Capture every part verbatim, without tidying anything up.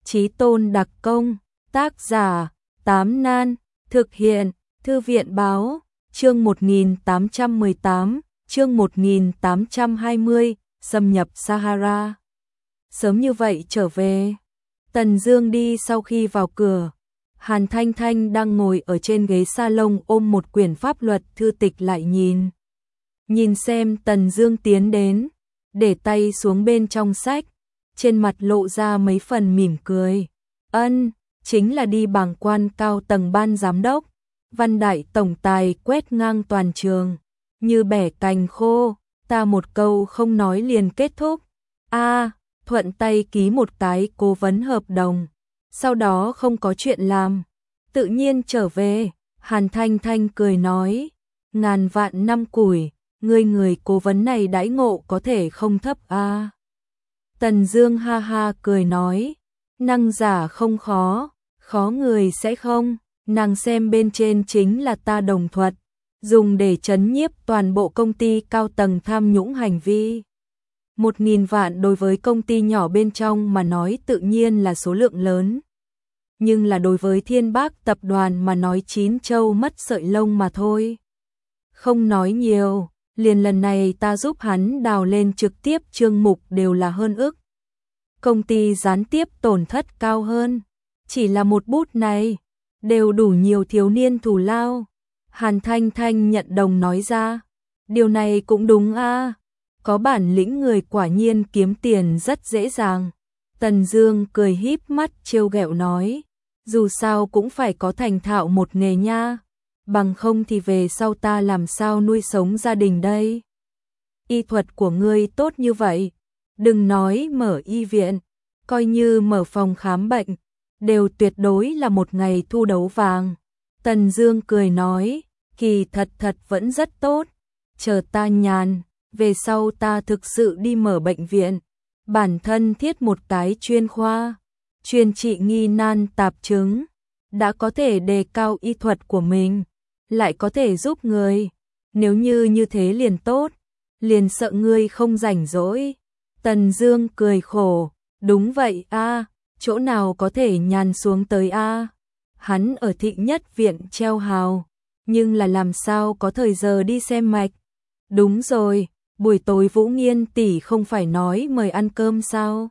Chí tôn đặc công, tác giả, Tám Nan, thực hiện, Thư viện báo, chương một nghìn tám trăm mười tám, chương một nghìn tám trăm hai mươi, xâm nhập Sahara. Sớm như vậy trở về. Tần Dương đi sau khi vào cửa. Hàn Thanh Thanh đang ngồi ở trên ghế salon ôm một quyển pháp luật thư tịch lại nhìn. Nhìn xem Tần Dương tiến đến, để tay xuống bên trong sách, trên mặt lộ ra mấy phần mỉm cười. Ân, chính là đi bảng quan cao tầng ban giám đốc, Văn đại tổng tài quét ngang toàn trường, như bẻ cành khô, ta một câu không nói liền kết thúc. A, thuận tay ký một cái cố vấn hợp đồng, sau đó không có chuyện làm, tự nhiên trở về. Hàn Thanh Thanh cười nói, ngàn vạn năm củi, ngươi người cố vấn này đãi ngộ có thể không thấp a. Tần Dương ha ha cười nói, năng giả không khó, khó người sẽ không, nàng xem bên trên chính là ta đồng thuật, dùng để trấn nhiếp toàn bộ công ty cao tầng tham nhũng hành vi. Một nghìn vạn đối với công ty nhỏ bên trong mà nói tự nhiên là số lượng lớn. Nhưng là đối với Thiên Bác tập đoàn mà nói chín châu mất sợi lông mà thôi. Không nói nhiều, liền lần này ta giúp hắn đào lên trực tiếp chương mục đều là hơn ức. Công ty gián tiếp tổn thất cao hơn, chỉ là một bút này, đều đủ nhiều thiếu niên thù lao. Hàn Thanh Thanh nhận đồng nói ra, điều này cũng đúng a, có bản lĩnh người quả nhiên kiếm tiền rất dễ dàng. Tần Dương cười híp mắt trêu ghẹo nói, dù sao cũng phải có thành thạo một nghề nha, bằng không thì về sau ta làm sao nuôi sống gia đình đây. Y thuật của ngươi tốt như vậy, đừng nói mở y viện, coi như mở phòng khám bệnh, đều tuyệt đối là một ngày thu đấu vàng. Tần Dương cười nói, kỳ thật thật vẫn rất tốt, chờ ta nhàn, về sau ta thực sự đi mở bệnh viện, bản thân thiết một cái chuyên khoa, chuyên trị nghi nan tạp chứng, đã có thể đề cao y thuật của mình, lại có thể giúp người, nếu như như thế liền tốt, liền sợ ngươi không rảnh rỗi. Tần Dương cười khổ, đúng vậy a, chỗ nào có thể nhàn xuống tới a. Hắn ở Thị Nhất viện treo hào, nhưng là làm sao có thời giờ đi xem mạch. Đúng rồi, buổi tối Vũ Nghiên tỷ không phải nói mời ăn cơm sao?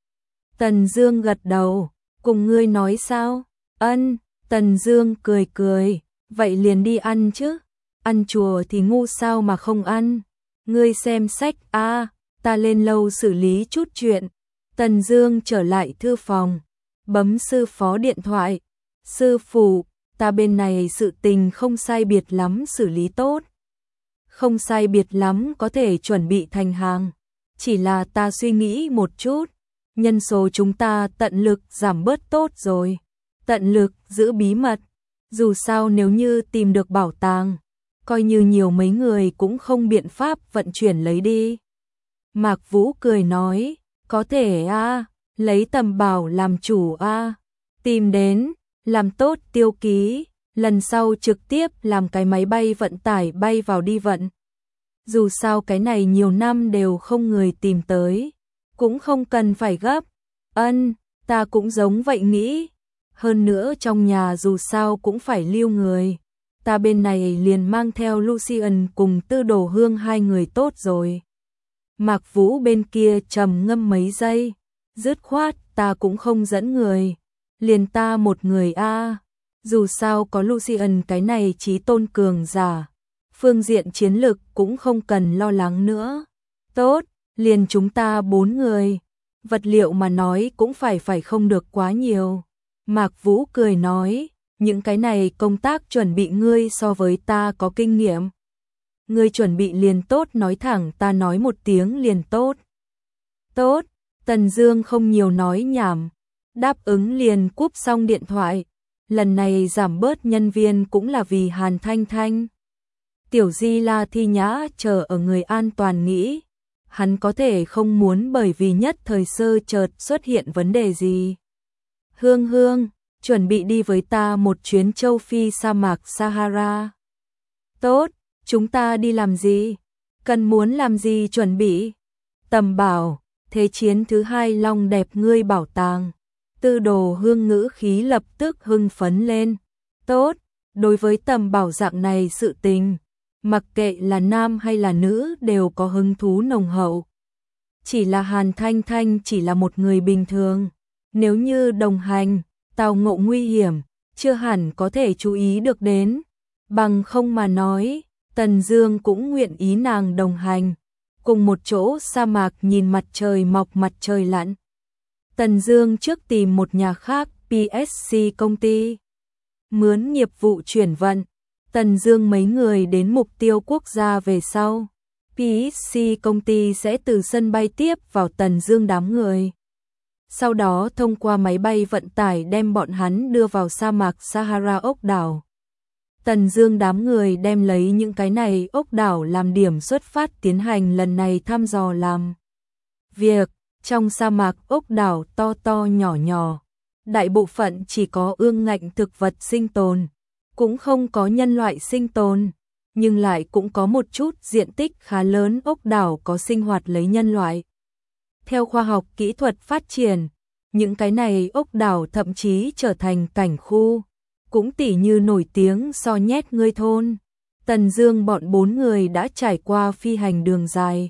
Tần Dương gật đầu, cùng ngươi nói sao? Ân, Tần Dương cười cười, vậy liền đi ăn chứ, ăn chùa thì ngu sao mà không ăn. Ngươi xem sách a, ta lên lầu xử lý chút chuyện. Tần Dương trở lại thư phòng, bấm sư phó điện thoại, sư phụ, ta bên này sự tình không sai biệt lắm xử lý tốt. Không sai biệt lắm có thể chuẩn bị thành hàng, chỉ là ta suy nghĩ một chút, nhân số chúng ta tận lực giảm bớt tốt rồi, tận lực giữ bí mật, dù sao nếu như tìm được bảo tàng, coi như nhiều mấy người cũng không biện pháp vận chuyển lấy đi. Mạc Vũ cười nói, có thể a, lấy tầm bảo làm chủ a, tìm đến, làm tốt tiêu ký, lần sau trực tiếp làm cái máy bay vận tải bay vào đi vận. Dù sao cái này nhiều năm đều không người tìm tới, cũng không cần phải gấp. Ân, ta cũng giống vậy nghĩ. Hơn nữa trong nhà dù sao cũng phải lưu người. Ta bên này liền mang theo Lucian cùng Tư Đồ Hương hai người tốt rồi. Mạc Vũ bên kia trầm ngâm mấy giây, dứt khoát ta cũng không dẫn người, liền ta một người a. Dù sao có Lucian cái này chí tôn cường giả, phương diện chiến lực cũng không cần lo lắng nữa. Tốt, liền chúng ta bốn người, vật liệu mà nói cũng phải phải không được quá nhiều. Mạc Vũ cười nói, những cái này công tác chuẩn bị ngươi so với ta có kinh nghiệm. Ngươi chuẩn bị liền tốt, nói thẳng ta nói một tiếng liền tốt. Tốt, Tần Dương không nhiều nói nhảm, đáp ứng liền cúp xong điện thoại. Lần này giảm bớt nhân viên cũng là vì Hàn Thanh Thanh. Tiểu Di La Thi Nhã chờ ở người an toàn nghĩ, hắn có thể không muốn bởi vì nhất thời sơ chợt xuất hiện vấn đề gì. Hương Hương, chuẩn bị đi với ta một chuyến châu Phi sa mạc Sahara. Tốt, chúng ta đi làm gì? Cần muốn làm gì chuẩn bị? Tầm bảo, thế chiến thứ hai long đẹp ngươi bảo tàng. Tư Đồ Hương ngữ khí lập tức hưng phấn lên. Tốt, đối với tầm bảo dạng này sự tình, mặc kệ là nam hay là nữ đều có hứng thú nồng hậu. Chỉ là Hàn Thanh Thanh chỉ là một người bình thường, nếu như đồng hành, tao ngộ nguy hiểm, chưa hẳn có thể chú ý được đến. Bằng không mà nói, Tần Dương cũng nguyện ý nàng đồng hành, cùng một chỗ sa mạc nhìn mặt trời mọc mặt trời lặn. Tần Dương trước tìm một nhà khác, pê ét xê công ty, mướn nghiệp vụ chuyển vận. Tần Dương mấy người đến mục tiêu quốc gia về sau, pê ét xê công ty sẽ từ sân bay tiếp vào Tần Dương đám người. Sau đó thông qua máy bay vận tải đem bọn hắn đưa vào sa mạc Sahara ốc đảo. Tần Dương đám người đem lấy những cái này ốc đảo làm điểm xuất phát tiến hành lần này thăm dò làm việc. Trong sa mạc ốc đảo to to nhỏ nhỏ, đại bộ phận chỉ có ương ngạnh thực vật sinh tồn, cũng không có nhân loại sinh tồn, nhưng lại cũng có một chút diện tích khá lớn ốc đảo có sinh hoạt lấy nhân loại. Theo khoa học kỹ thuật phát triển, những cái này ốc đảo thậm chí trở thành cảnh khu, cũng tỉ như nổi tiếng so nhét ngươi thôn. Tần Dương bọn bốn người đã trải qua phi hành đường dài,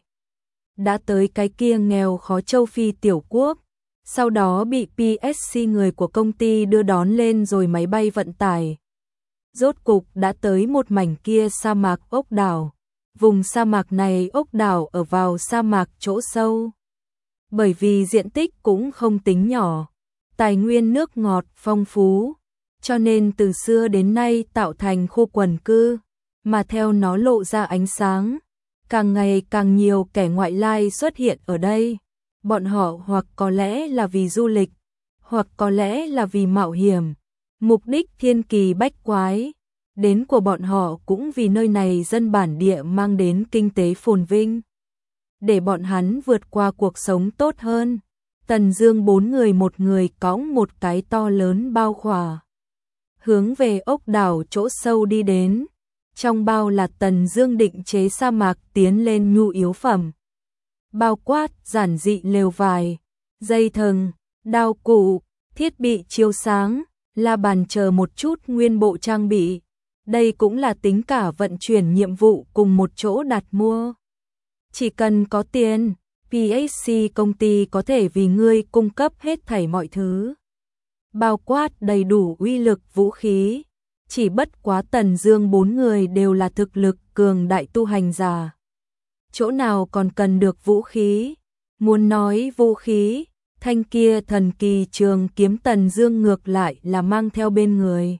đã tới cái kia nghèo khó châu Phi tiểu quốc, sau đó bị pê ét xê người của công ty đưa đón lên rồi máy bay vận tải. Rốt cục đã tới một mảnh kia sa mạc ốc đảo. Vùng sa mạc này ốc đảo ở vào sa mạc chỗ sâu. Bởi vì diện tích cũng không tính nhỏ, tài nguyên nước ngọt phong phú, cho nên từ xưa đến nay tạo thành khu quần cư, mà theo nó lộ ra ánh sáng, càng ngày càng nhiều kẻ ngoại lai xuất hiện ở đây. Bọn họ hoặc có lẽ là vì du lịch, hoặc có lẽ là vì mạo hiểm, mục đích thiên kỳ bách quái. Đến của bọn họ cũng vì nơi này dân bản địa mang đến kinh tế phồn vinh, để bọn hắn vượt qua cuộc sống tốt hơn. Tần Dương bốn người một người cõng một cái to lớn bao khỏa, hướng về ốc đảo chỗ sâu đi đến. Trong bao là Tần Dương định chế sa mạc tiến lên nhu yếu phẩm, bao quát giản dị lều vải, dây thừng, đao cụ, thiết bị chiếu sáng, la bàn chờ một chút nguyên bộ trang bị. Đây cũng là tính cả vận chuyển nhiệm vụ cùng một chỗ đặt mua. Chỉ cần có tiền, pê ét xê công ty có thể vì ngươi cung cấp hết thảy mọi thứ, bao quát đầy đủ uy lực vũ khí. Chỉ bất quá Tần Dương bốn người đều là thực lực cường đại tu hành giả, chỗ nào còn cần được vũ khí. Muốn nói vũ khí, thanh kia thần kỳ trường kiếm Tần Dương ngược lại là mang theo bên người.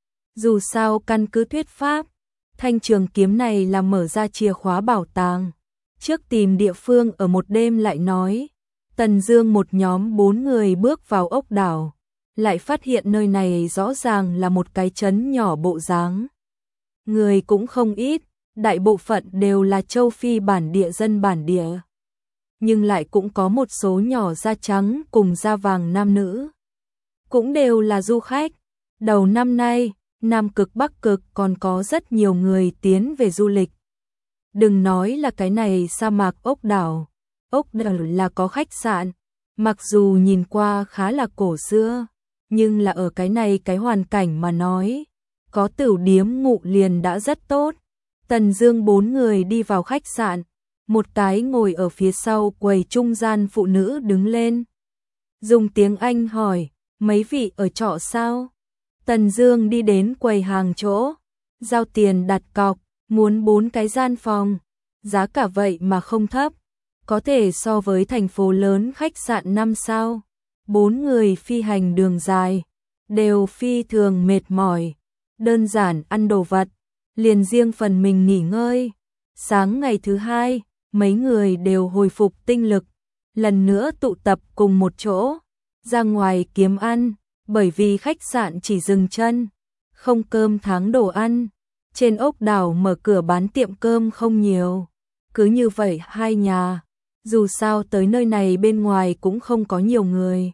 Dù sao căn cứ thuyết pháp, thanh trường kiếm này là mở ra chìa khóa bảo tàng. Trước tìm địa phương ở một đêm lại nói. Tần Dương một nhóm bốn người bước vào ốc đảo, lại phát hiện nơi này rõ ràng là một cái trấn nhỏ bộ dáng. Người cũng không ít, đại bộ phận đều là châu Phi bản địa dân bản địa. Nhưng lại cũng có một số nhỏ da trắng cùng da vàng nam nữ, cũng đều là du khách. Đầu năm nay, Nam Cực Bắc Cực còn có rất nhiều người tiến về du lịch. Đừng nói là cái này sa mạc ốc đảo, ốc đảo là có khách sạn, mặc dù nhìn qua khá là cổ xưa, nhưng là ở cái này cái hoàn cảnh mà nói, có tửu điếm ngụ liền đã rất tốt. Tần Dương bốn người đi vào khách sạn, một cái ngồi ở phía sau quầy trung gian phụ nữ đứng lên, dùng tiếng Anh hỏi, mấy vị ở trọ sao? Tần Dương đi đến quầy hàng chỗ, giao tiền đặt cọc, muốn bốn cái gian phòng, giá cả vậy mà không thấp, có thể so với thành phố lớn khách sạn năm sao. Bốn người phi hành đường dài, đều phi thường mệt mỏi, đơn giản ăn đồ vật, liền riêng phần mình nghỉ ngơi. Sáng ngày thứ hai, mấy người đều hồi phục tinh lực, lần nữa tụ tập cùng một chỗ, ra ngoài kiếm ăn. Bởi vì khách sạn chỉ dừng chân, không cơm tháng đồ ăn, trên ốc đảo mở cửa bán tiệm cơm không nhiều. Cứ như vậy hai nhà, dù sao tới nơi này bên ngoài cũng không có nhiều người.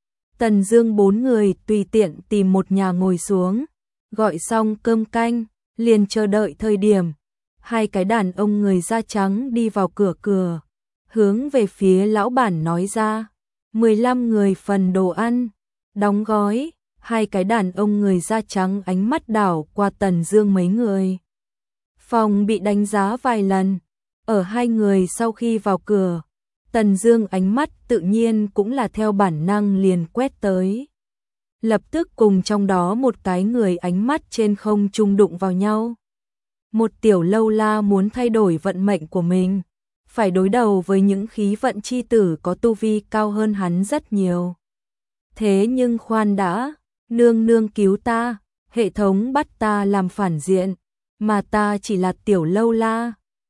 Tần Dương bốn người tùy tiện tìm một nhà ngồi xuống, gọi xong cơm canh, liền chờ đợi thời điểm. Hai cái đàn ông người da trắng đi vào cửa cửa, hướng về phía lão bản nói ra, mười lăm người phần đồ ăn. đóng gói, hai cái đàn ông người da trắng ánh mắt đảo qua Tần Dương mấy người. Phòng bị đánh giá vài lần, ở hai người sau khi vào cửa, Tần Dương ánh mắt tự nhiên cũng là theo bản năng liền quét tới. Lập tức cùng trong đó một cái người ánh mắt trên không trung đụng vào nhau. Một tiểu lâu la muốn thay đổi vận mệnh của mình, phải đối đầu với những khí vận chi tử có tu vi cao hơn hắn rất nhiều. Thế nhưng khoan đã, nương nương cứu ta, hệ thống bắt ta làm phản diện, mà ta chỉ là tiểu lâu la,